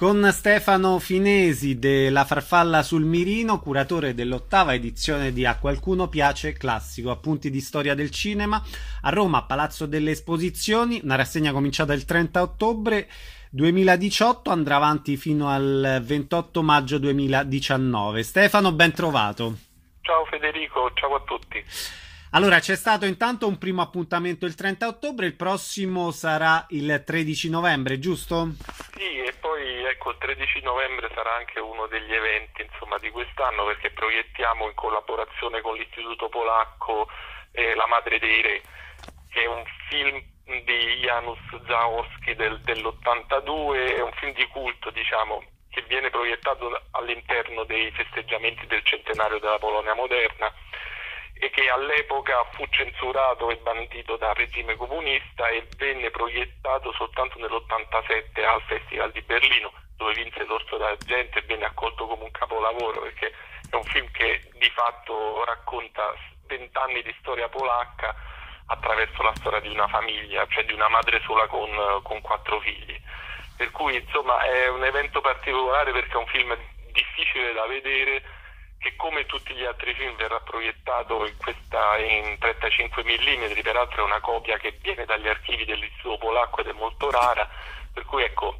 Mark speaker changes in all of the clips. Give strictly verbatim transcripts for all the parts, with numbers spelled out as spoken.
Speaker 1: Con Stefano Finesi della Farfalla sul Mirino, curatore dell'ottava edizione di A Qualcuno Piace Classico, appunti di storia del cinema, a Roma, Palazzo delle Esposizioni, una rassegna cominciata il trenta ottobre duemiladiciotto, andrà avanti fino al ventotto maggio duemiladiciannove. Stefano, ben trovato.
Speaker 2: Ciao Federico, ciao a tutti.
Speaker 1: Allora, c'è stato intanto un primo appuntamento il trenta ottobre, il prossimo sarà il tredici novembre, giusto?
Speaker 2: Sì, e poi ecco, il tredici novembre sarà anche uno degli eventi, insomma, di quest'anno, perché proiettiamo in collaborazione con l'Istituto Polacco eh, La Madre dei Re, che è un film di Janusz Zaorski del, dell'ottantadue, è un film di culto, diciamo, che viene proiettato all'interno dei festeggiamenti del centenario della Polonia moderna, e che all'epoca fu censurato e bandito dal regime comunista e venne proiettato soltanto nell'ottantasette al Festival di Berlino, dove vinse l'Orso d'Argento e venne accolto come un capolavoro, perché è un film che di fatto racconta vent'anni di storia polacca attraverso la storia di una famiglia, cioè di una madre sola con, con quattro figli. Per cui insomma è un evento particolare perché è un film difficile da vedere, che come tutti gli altri film verrà proiettato in questa in trentacinque millimetri, peraltro è una copia che viene dagli archivi dell'Istituto Polacco ed è molto rara, per cui ecco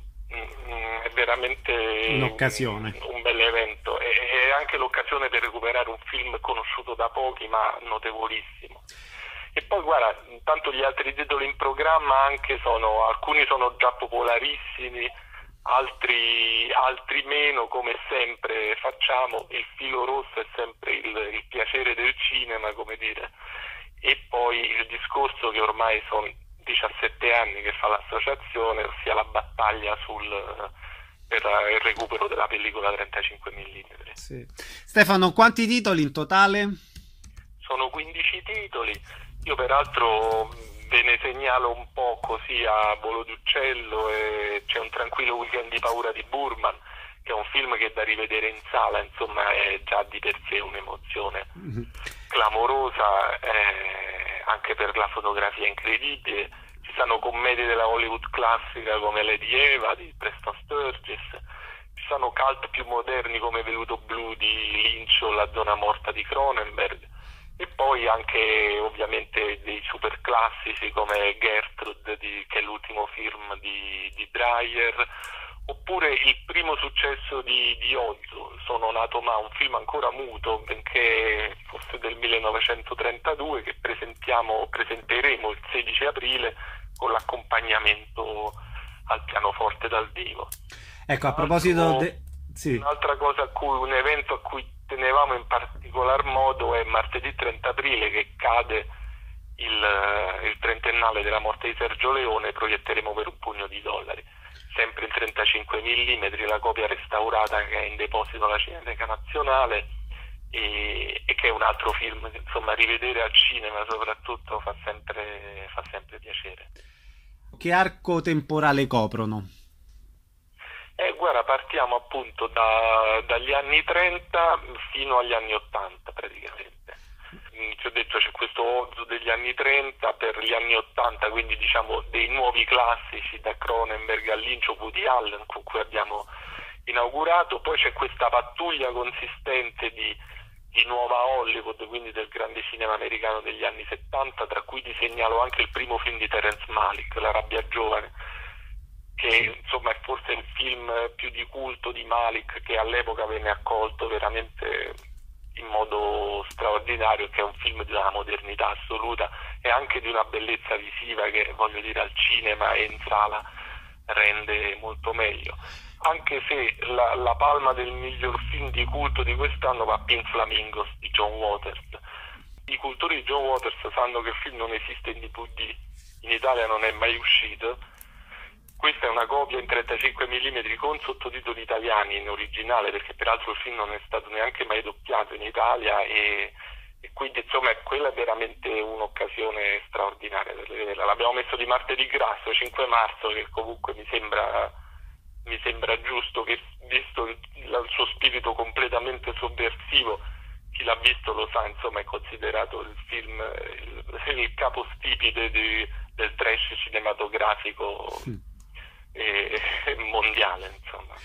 Speaker 2: è veramente
Speaker 1: un'occasione,
Speaker 2: un, un bel evento, e è anche l'occasione per recuperare un film conosciuto da pochi ma notevolissimo. E poi guarda, intanto gli altri titoli in programma anche sono, alcuni sono già popolarissimi, altri, altri meno, come sempre facciamo. Il filo rosso è sempre il, il piacere del cinema, come dire, e poi il discorso che ormai sono diciassette anni che fa l'associazione, ossia la battaglia sul, per il recupero della pellicola trentacinque millimetri.
Speaker 1: Sì. Stefano, quanti titoli in totale?
Speaker 2: Sono quindici titoli, io peraltro ve ne segnalo un po' così a volo d'uccello. E c'è Un tranquillo weekend di paura di Burman, che è un film che da rivedere in sala, insomma è già di per sé un'emozione mm-hmm. clamorosa, eh, anche per la fotografia incredibile. Ci sono commedie della Hollywood classica come Lady Eva di Preston Sturges, ci sono cult più moderni come Veluto blu di Lynch o La zona morta di Cronenberg, e poi anche ovviamente dei super classici come Gertrude, di, che è l'ultimo film di, di Dreyer, oppure il primo successo di, di Ozu, Sono nato ma, un film ancora muto, benché fosse del millenovecentotrentadue, che presentiamo, presenteremo il sedici aprile con l'accompagnamento al pianoforte dal vivo.
Speaker 1: Ecco, a proposito de... sì.
Speaker 2: Un'altra cosa a cui, un evento a cui tenevamo in particolar modo è martedì trenta aprile, che cade il, il trentennale della morte di Sergio Leone. Proietteremo Per un pugno di dollari, sempre in trentacinque millimetri, la copia restaurata che è in deposito alla Cineteca Nazionale, e, e che è un altro film che insomma rivedere al cinema soprattutto fa sempre, fa sempre piacere.
Speaker 1: Che arco temporale coprono?
Speaker 2: Eh, guarda, partiamo appunto da, dagli anni trenta fino agli anni ottanta praticamente. Ti ho detto, c'è questo Ozu degli anni trenta per gli anni ottanta, quindi diciamo dei nuovi classici da Cronenberg a Lynch o Woody Allen con cui abbiamo inaugurato. Poi c'è questa pattuglia consistente di, di nuova Hollywood, quindi del grande cinema americano degli anni settanta, tra cui ti segnalo anche il primo film di Terrence Malick, La rabbia giovane, che insomma è forse il film più di culto di Malick, che all'epoca venne accolto veramente in modo straordinario, che è un film di una modernità assoluta e anche di una bellezza visiva che, voglio dire, al cinema e in sala rende molto meglio. Anche se la, la palma del miglior film di culto di quest'anno va a Pink Flamingos di John Waters. I cultori di John Waters sanno che il film non esiste in D V D, in Italia non è mai uscito. Questa è una copia in trentacinque millimetri con sottotitoli italiani in originale, perché peraltro il film non è stato neanche mai doppiato in Italia, e, e quindi insomma quella è veramente un'occasione straordinaria per vederla. L'abbiamo messo di martedì grasso, cinque marzo, che comunque mi sembra, mi sembra giusto, che visto il, il suo spirito completamente sovversivo, chi l'ha visto lo sa, insomma è considerato il film, il, il capostipite di, del trash cinematografico. Sì. E mondiale, insomma.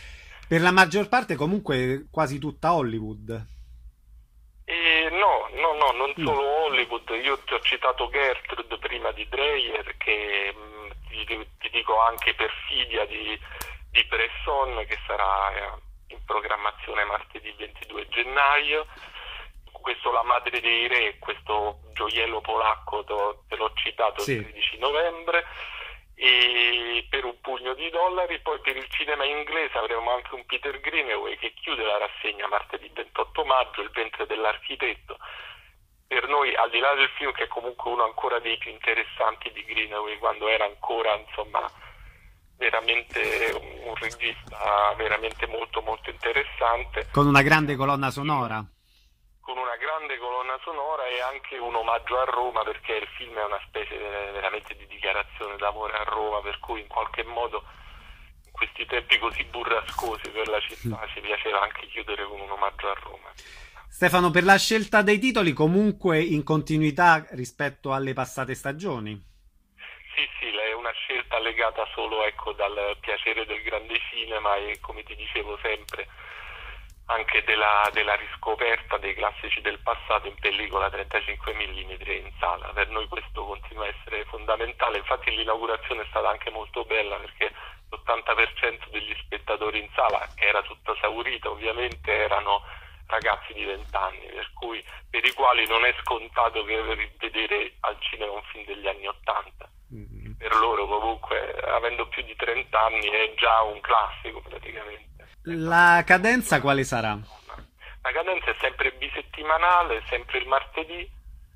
Speaker 1: Per la maggior parte comunque quasi tutta Hollywood.
Speaker 2: E no, no, no, non
Speaker 1: No.
Speaker 2: solo Hollywood, io ti ho citato Gertrude prima di Dreyer, che mh, ti, ti dico anche Perfidia di, di Bresson, che sarà eh, in programmazione martedì ventidue gennaio. Questo La madre dei re, questo gioiello polacco, te te l'ho citato il
Speaker 1: Sì.
Speaker 2: tredici novembre, e per un pugno di dollari. Poi per il cinema inglese avremo anche un Peter Greenaway che chiude la rassegna martedì ventotto maggio, Il ventre dell'architetto. Per noi, al di là del film, che è comunque uno ancora dei più interessanti di Greenaway, quando era ancora, insomma, veramente un, un regista veramente molto molto interessante,
Speaker 1: Con una grande colonna sonora.
Speaker 2: con una grande colonna sonora e anche un omaggio a Roma, perché il film è una specie veramente di dichiarazione d'amore a Roma, per cui in qualche modo in questi tempi così burrascosi per la città ci piaceva anche chiudere con un omaggio a Roma.
Speaker 1: Stefano, per la scelta dei titoli comunque in continuità rispetto alle passate stagioni.
Speaker 2: Sì, sì, è una scelta legata solo, ecco, dal piacere del grande cinema e, come ti dicevo sempre, anche della, della riscoperta dei classici del passato in pellicola trentacinque millimetri in sala. Per noi questo continua a essere fondamentale, infatti l'inaugurazione è stata anche molto bella, perché l'ottanta per cento degli spettatori in sala, che era tutta esaurita ovviamente, erano ragazzi di venti anni, per cui per i quali non è scontato che vedere al cinema un film degli anni ottanta.
Speaker 1: Mm.
Speaker 2: Per loro comunque, avendo più di trenta anni, è già un classico praticamente.
Speaker 1: La cadenza quale sarà?
Speaker 2: La cadenza è sempre bisettimanale, sempre il martedì,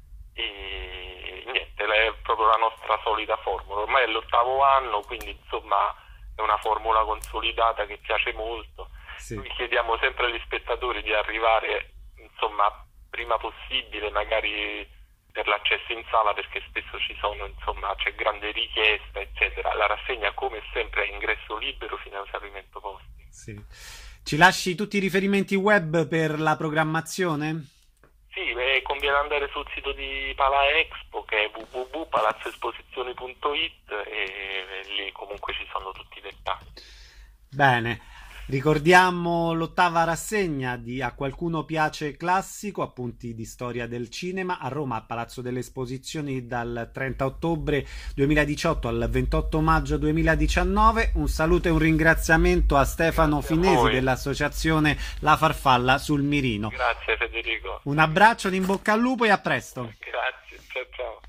Speaker 2: e niente, è proprio la nostra solita formula. Ormai è l'ottavo anno, quindi insomma è una formula consolidata che piace molto.
Speaker 1: Sì.
Speaker 2: Noi chiediamo sempre agli spettatori di arrivare, insomma, prima possibile, magari per l'accesso in sala, perché spesso ci sono, insomma, c'è grande richiesta, eccetera. La rassegna, come sempre, è ingresso libero fino a esaurimento posti.
Speaker 1: Sì. Ci lasci tutti i riferimenti web per la programmazione?
Speaker 2: Sì, eh, conviene andare sul sito di Pala Expo, che è w w w punto palazzo esposizioni punto i t, e lì comunque ci sono tutti i dettagli.
Speaker 1: Bene. Ricordiamo l'ottava rassegna di A qualcuno piace classico, appunti di storia del cinema, a Roma, a Palazzo delle Esposizioni, dal trenta ottobre duemiladiciotto al ventotto maggio duemiladiciannove. Un saluto e un ringraziamento a Stefano
Speaker 2: Grazie a
Speaker 1: Finesi
Speaker 2: voi.
Speaker 1: dell'associazione La Farfalla sul Mirino.
Speaker 2: Grazie Federico.
Speaker 1: Un abbraccio, in bocca al lupo e a presto.
Speaker 2: Grazie, ciao ciao.